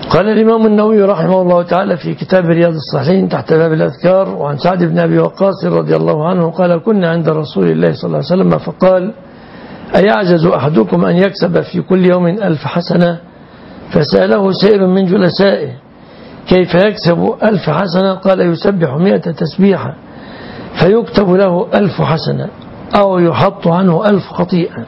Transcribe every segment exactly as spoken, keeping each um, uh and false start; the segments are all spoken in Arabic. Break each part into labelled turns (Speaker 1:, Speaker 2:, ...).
Speaker 1: قال الإمام النووي رحمه الله تعالى في كتاب رياض الصالحين تحت باب الأذكار: وعن سعد بن أبي وقاص رضي الله عنه قال: كنا عند رسول الله صلى الله عليه وسلم فقال: أيعجز أحدكم أن يكسب في كل يوم ألف حسنة؟ فسأله سائل من جلسائه: كيف يكسب ألف حسنة؟ قال: يسبح مئة تسبيحة فيكتب له ألف حسنة أو يحط عنه ألف خطيئة.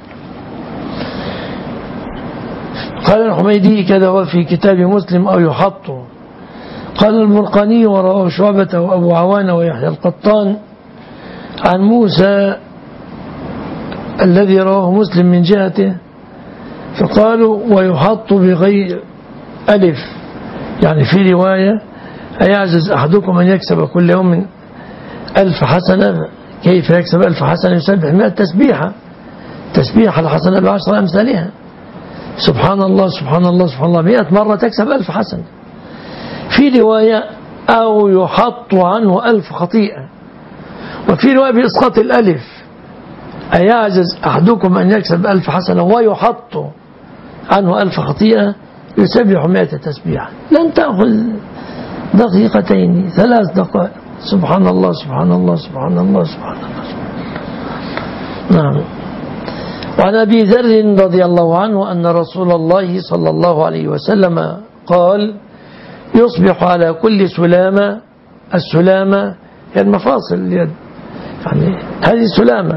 Speaker 1: قال الحميدي: كذا هو في كتاب مسلم أو يحط. قال المرقاني: ورواه شعبة وأبو عوان ويحيى القطان عن موسى الذي رواه مسلم من جهته، فقالوا: ويحط بغير ألف، يعني في رواية: أيعجز أحدكم أن يكسب كل يوم ألف حسنة؟ كيف يكسب ألف حسنة؟ يسبح مئة تسبيحة، تسبيحة الحسنة بعشر أمثالها، سبحان الله سبحان الله سبحان الله مئة مرة تكسب ألف حسنة. في رواية: أو يحط عنه ألف خطيئة. وفي رواية بإسقاط الألف: أيعجز أحدكم أن يكسب ألف حسنة ويحط عنه ألف خطيئة؟ يسبح مئة تسبيحة. لن تأخذ دقيقتين ثلاث دقائق. سبحان الله سبحان الله سبحان الله سبحان الله, سبحان الله. نعم. وعن أبي ذر رضي الله عنه أن رسول الله صلى الله عليه وسلم قال: يصبح على كل سلامة، السلامة هي المفاصل اليد، يعني هذه سلامة،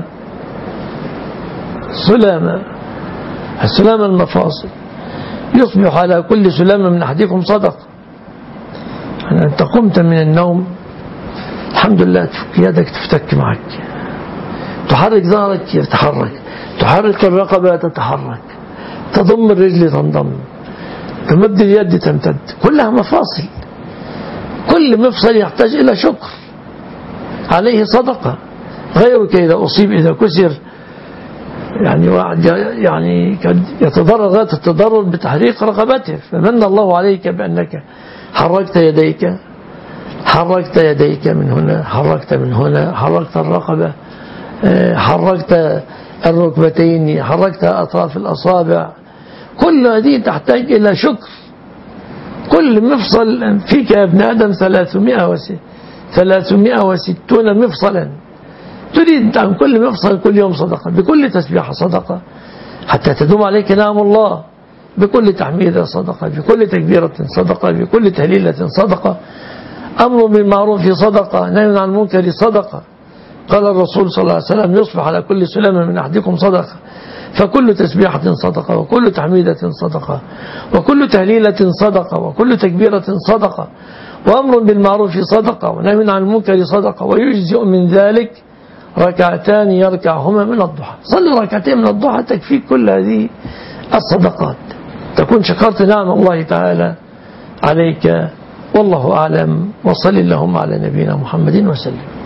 Speaker 1: سلامة السلامة المفاصل. يصبح على كل سلامة من أحدكم صدقة. يعني أنت قمت من النوم، الحمد لله، تفك يدك تفتك معك، تحرك ظهرك يتحرك، تحرك الرقبة تتحرك، تضم الرجل تنضم، تمد اليد تمتد، كلها مفاصل. كل مفصل يحتاج إلى شكر، عليه صدقة. غيرك إذا أصيب إذا كسر يعني واحد يعني يتضرر غاية التضرر بتحريك رقبته، فمن الله عليك بأنك حركت يديك حركت يديك من هنا، حركت من هنا، حركت الرقبة، حركت الركبتين، حركت أطراف الأصابع. كل هذه تحتاج إلى شكر. كل مفصل فيك يا ابن آدم ثلاثمائة وستون مفصلا، تريد عن كل مفصل كل يوم صدقة، بكل تسبيحة صدقة حتى تدوم عليك نعم الله، بكل تحميدة صدقة، بكل تكبيرة صدقة، بكل تهليلة صدقة، أمر بالمعروف صدقة، نهي عن المنكر صدقة. قال الرسول صلى الله عليه وسلم: يصبح على كل سلامة من أحدكم صدقة، فكل تسبيحة صدقة، وكل تحميدة صدقة، وكل تهليلة صدقة، وكل تكبيرة صدقة، وأمر بالمعروف صدقة، ونهي عن المنكر صدقة، ويجزئ من ذلك ركعتان يركعهما من الضحى. صلي ركعتين من الضحى تكفيك كل هذه الصدقات، تكون شكرت نعم الله تعالى عليك. والله أعلم، وصل اللهم على نبينا محمد وسلم.